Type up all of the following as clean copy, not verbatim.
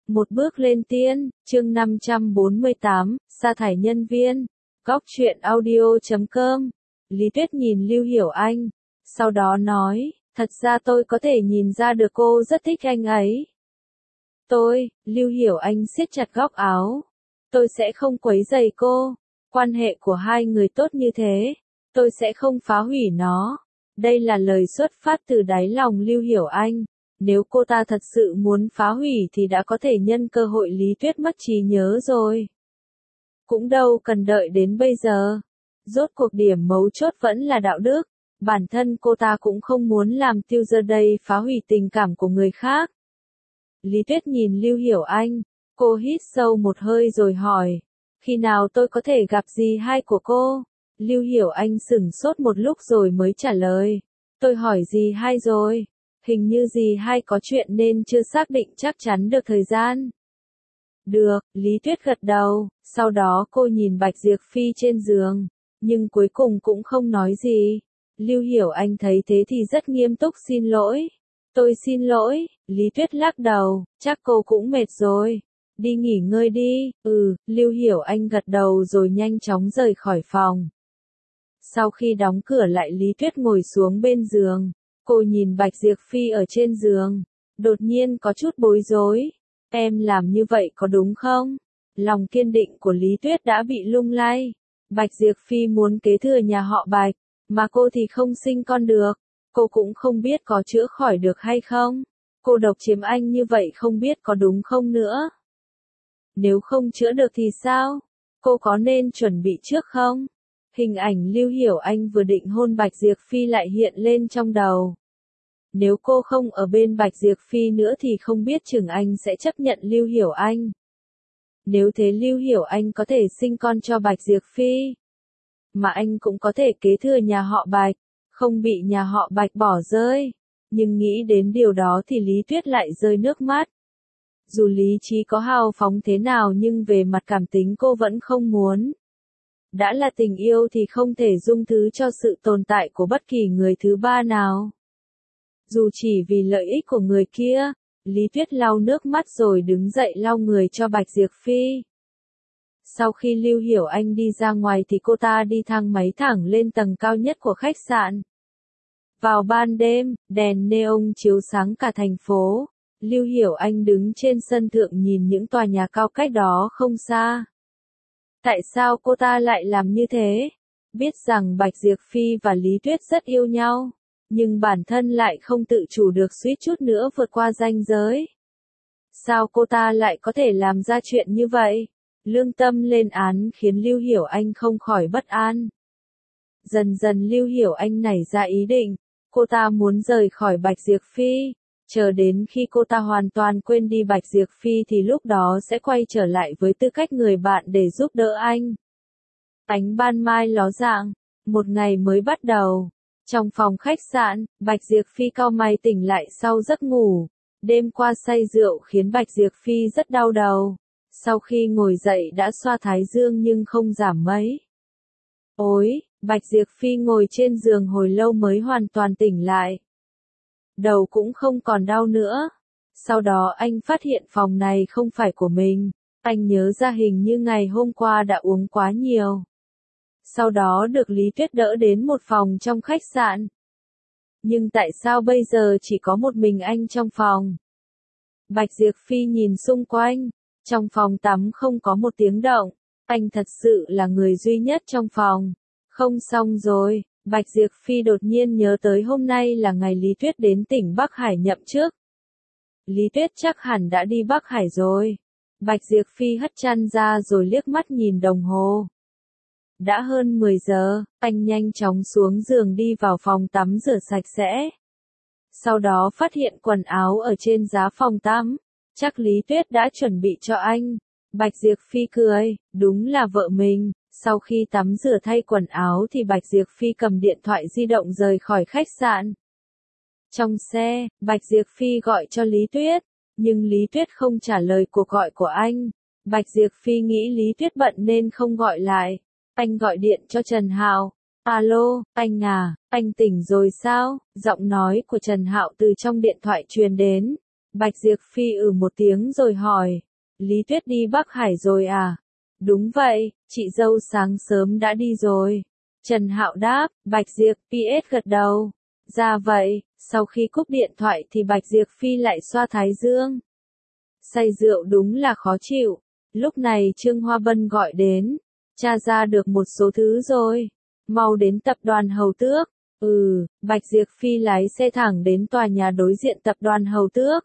Một bước lên tiên, chương 548, sa thải nhân viên. Góc truyện audio.com. Lý Tuyết nhìn Lưu Hiểu Anh, sau đó nói, thật ra tôi có thể nhìn ra được cô rất thích anh ấy. Lưu Hiểu Anh siết chặt góc áo. Tôi sẽ không quấy rầy cô. Quan hệ của hai người tốt như thế, tôi sẽ không phá hủy nó. Đây là lời xuất phát từ đáy lòng Lưu Hiểu Anh. Nếu cô ta thật sự muốn phá hủy thì đã có thể nhân cơ hội Lý Tuyết mất trí nhớ rồi. Cũng đâu cần đợi đến bây giờ. Rốt cuộc điểm mấu chốt vẫn là đạo đức. Bản thân cô ta cũng không muốn làm Tiêu Giờ đây phá hủy tình cảm của người khác. Lý Tuyết nhìn Lưu Hiểu Anh. Cô hít sâu một hơi rồi hỏi. Khi nào tôi có thể gặp dì hai của cô? Lưu Hiểu Anh sửng sốt một lúc rồi mới trả lời. Tôi hỏi dì hai rồi. Hình như dì hai có chuyện nên chưa xác định chắc chắn được thời gian. Được, Lý Tuyết gật đầu, sau đó cô nhìn Bạch Diệp Phi trên giường, nhưng cuối cùng cũng không nói gì. Lưu Hiểu Anh thấy thế thì rất nghiêm túc xin lỗi. Tôi xin lỗi, Lý Tuyết lắc đầu, chắc cô cũng mệt rồi. Đi nghỉ ngơi đi, Lưu Hiểu Anh gật đầu rồi nhanh chóng rời khỏi phòng. Sau khi đóng cửa lại Lý Tuyết ngồi xuống bên giường. Cô nhìn Bạch Diệp Phi ở trên giường, đột nhiên có chút bối rối. Em làm như vậy có đúng không? Lòng kiên định của Lý Tuyết đã bị lung lay. Bạch Diệp Phi muốn kế thừa nhà họ Bạch, mà cô thì không sinh con được. Cô cũng không biết có chữa khỏi được hay không. Cô độc chiếm anh như vậy không biết có đúng không nữa. Nếu không chữa được thì sao? Cô có nên chuẩn bị trước không? Hình ảnh Lưu Hiểu Anh vừa định hôn Bạch Diệp Phi lại hiện lên trong đầu. Nếu cô không ở bên Bạch Diệp Phi nữa thì không biết chừng anh sẽ chấp nhận Lưu Hiểu Anh. Nếu thế Lưu Hiểu Anh có thể sinh con cho Bạch Diệp Phi. Mà anh cũng có thể kế thừa nhà họ Bạch, không bị nhà họ Bạch bỏ rơi. Nhưng nghĩ đến điều đó thì Lý Tuyết lại rơi nước mắt. Dù lý trí có hào phóng thế nào nhưng về mặt cảm tính cô vẫn không muốn. Đã là tình yêu thì không thể dung thứ cho sự tồn tại của bất kỳ người thứ ba nào. Dù chỉ vì lợi ích của người kia, Lý Tuyết lau nước mắt rồi đứng dậy lau người cho Bạch Diệp Phi. Sau khi Lưu Hiểu Anh đi ra ngoài thì cô ta đi thang máy thẳng lên tầng cao nhất của khách sạn. Vào ban đêm, đèn neon chiếu sáng cả thành phố. Lưu Hiểu Anh đứng trên sân thượng nhìn những tòa nhà cao cách đó không xa. Tại sao cô ta lại làm như thế? Biết rằng Bạch Diệp Phi và Lý Tuyết rất yêu nhau, nhưng bản thân lại không tự chủ được suýt chút nữa vượt qua ranh giới. Sao cô ta lại có thể làm ra chuyện như vậy? Lương tâm lên án khiến Lưu Hiểu Anh không khỏi bất an. Dần dần Lưu Hiểu Anh nảy ra ý định, cô ta muốn rời khỏi Bạch Diệp Phi. Chờ đến khi cô ta hoàn toàn quên đi Bạch Diệp Phi thì lúc đó sẽ quay trở lại với tư cách người bạn để giúp đỡ anh. Ánh ban mai ló dạng, một ngày mới bắt đầu. Trong phòng khách sạn, Bạch Diệp Phi cau mày tỉnh lại sau giấc ngủ. Đêm qua say rượu khiến Bạch Diệp Phi rất đau đầu. Sau khi ngồi dậy đã xoa thái dương nhưng không giảm mấy. Ôi, Bạch Diệp Phi ngồi trên giường hồi lâu mới hoàn toàn tỉnh lại. Đầu cũng không còn đau nữa. Sau đó anh phát hiện phòng này không phải của mình. Anh nhớ ra hình như ngày hôm qua đã uống quá nhiều. Sau đó được Lý Tuyết đỡ đến một phòng trong khách sạn. Nhưng tại sao bây giờ chỉ có một mình anh trong phòng? Bạch Diệp Phi nhìn xung quanh. Trong phòng tắm không có một tiếng động. Anh thật sự là người duy nhất trong phòng. Không xong rồi. Bạch Diệp Phi đột nhiên nhớ tới hôm nay là ngày Lý Tuyết đến tỉnh Bắc Hải nhậm chức. Lý Tuyết chắc hẳn đã đi Bắc Hải rồi. Bạch Diệp Phi hất chăn ra rồi liếc mắt nhìn đồng hồ. Đã hơn 10 giờ, anh nhanh chóng xuống giường đi vào phòng tắm rửa sạch sẽ. Sau đó phát hiện quần áo ở trên giá phòng tắm. Chắc Lý Tuyết đã chuẩn bị cho anh. Bạch Diệp Phi cười, đúng là vợ mình. Sau khi tắm rửa thay quần áo thì Bạch Diệp Phi cầm điện thoại di động rời khỏi khách sạn. Trong xe, Bạch Diệp Phi gọi cho Lý Tuyết, nhưng Lý Tuyết không trả lời cuộc gọi của anh. Bạch Diệp Phi nghĩ Lý Tuyết bận nên không gọi lại. Anh gọi điện cho Trần Hạo. Alo, anh à, anh tỉnh rồi sao? Giọng nói của Trần Hạo từ trong điện thoại truyền đến. Bạch Diệp Phi một tiếng rồi hỏi, Lý Tuyết đi Bắc Hải rồi à? Đúng vậy, chị dâu sáng sớm đã đi rồi. Trần Hạo đáp, Bạch Diệp PS gật đầu. Ra vậy, sau khi cúp điện thoại thì Bạch Diệp Phi lại xoa thái dương. Say rượu đúng là khó chịu. Lúc này Trương Hoa Bân gọi đến, tra ra được một số thứ rồi. Mau đến tập đoàn Hầu Tước. Bạch Diệp Phi lái xe thẳng đến tòa nhà đối diện tập đoàn Hầu Tước.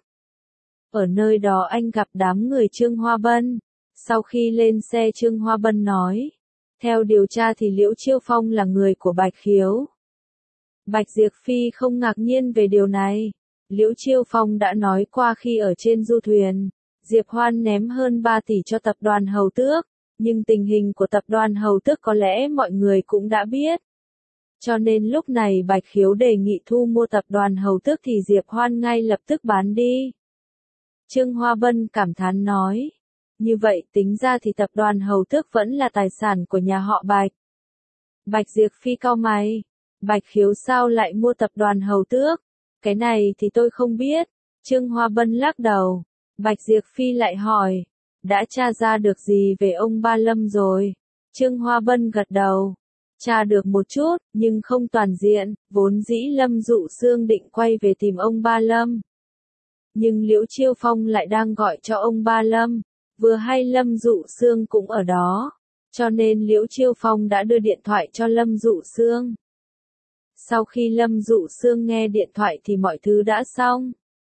Ở nơi đó anh gặp đám người Trương Hoa Bân. Sau khi lên xe Trương Hoa Bân nói, theo điều tra thì Liễu Chiêu Phong là người của Bạch Khiếu. Bạch Diệp Phi không ngạc nhiên về điều này. Liễu Chiêu Phong đã nói qua khi ở trên du thuyền, Diệp Hoan ném hơn 3 tỷ cho tập đoàn Hầu Tước, nhưng tình hình của tập đoàn Hầu Tước có lẽ mọi người cũng đã biết. Cho nên lúc này Bạch Khiếu đề nghị thu mua tập đoàn Hầu Tước thì Diệp Hoan ngay lập tức bán đi. Trương Hoa Bân cảm thán nói, như vậy tính ra thì tập đoàn Hầu Tước vẫn là tài sản của nhà họ Bạch. Bạch Diệp Phi cau mày, Bạch Khiếu sao lại mua tập đoàn Hầu Tước? Cái này thì tôi không biết. Trương Hoa Bân lắc đầu. Bạch Diệp Phi lại hỏi, đã tra ra được gì về ông Ba Lâm rồi? Trương Hoa Bân gật đầu. Tra được một chút, nhưng không toàn diện, vốn dĩ Lâm Dụ Sương định quay về tìm ông Ba Lâm. Nhưng Liễu Chiêu Phong lại đang gọi cho ông Ba Lâm, vừa hay Lâm Dụ Sương cũng ở đó, cho nên Liễu Chiêu Phong đã đưa điện thoại cho Lâm Dụ Sương. Sau khi Lâm Dụ Sương nghe điện thoại thì mọi thứ đã xong.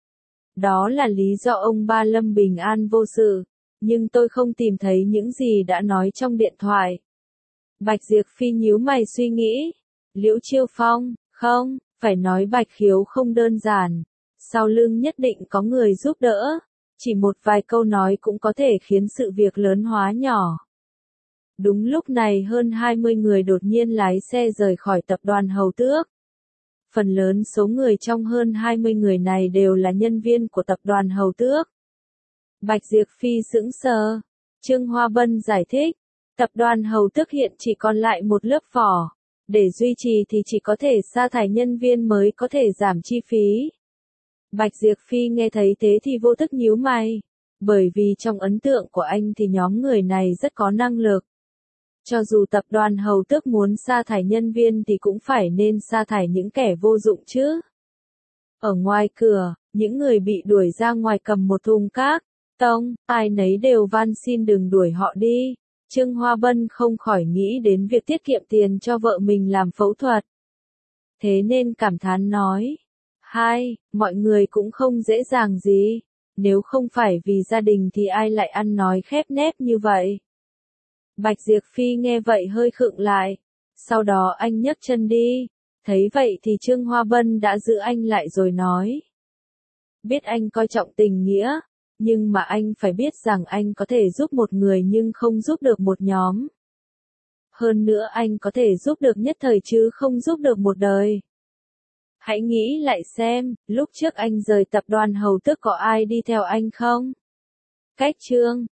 Đó là lý do ông Ba Lâm bình an vô sự, nhưng tôi không tìm thấy những gì đã nói trong điện thoại. Bạch Diệp Phi nhíu mày suy nghĩ. Liễu Chiêu Phong, không, phải nói Bạch Khiếu không đơn giản. Sau lưng nhất định có người giúp đỡ. Chỉ một vài câu nói cũng có thể khiến sự việc lớn hóa nhỏ. Đúng lúc này hơn 20 người đột nhiên lái xe rời khỏi tập đoàn Hầu Tước. Phần lớn số người trong hơn 20 người này đều là nhân viên của tập đoàn Hầu Tước. Bạch Diệp Phi sững sờ. Trương Hoa Bân giải thích, tập đoàn Hầu Tước hiện chỉ còn lại một lớp vỏ. Để duy trì thì chỉ có thể sa thải nhân viên mới có thể giảm chi phí. Bạch Diệp Phi nghe thấy thế thì vô thức nhíu mày. Bởi vì trong ấn tượng của anh thì nhóm người này rất có năng lực. Cho dù tập đoàn Hầu Tước muốn sa thải nhân viên thì cũng phải nên sa thải những kẻ vô dụng chứ. Ở ngoài cửa, những người bị đuổi ra ngoài cầm một thùng cát. Tông, ai nấy đều van xin đừng đuổi họ đi. Trương Hoa Bân không khỏi nghĩ đến việc tiết kiệm tiền cho vợ mình làm phẫu thuật. Thế nên cảm thán nói. Mọi người cũng không dễ dàng gì. Nếu không phải vì gia đình thì ai lại ăn nói khép nép như vậy. Bạch Diệp Phi nghe vậy hơi khựng lại. Sau đó anh nhấc chân đi. Thấy vậy thì Trương Hoa Bân đã giữ anh lại rồi nói. Biết anh coi trọng tình nghĩa. Nhưng mà anh phải biết rằng anh có thể giúp một người nhưng không giúp được một nhóm. Hơn nữa anh có thể giúp được nhất thời chứ không giúp được một đời. Hãy nghĩ lại xem, lúc trước anh rời tập đoàn Hầu Tước có ai đi theo anh không? Cách Trương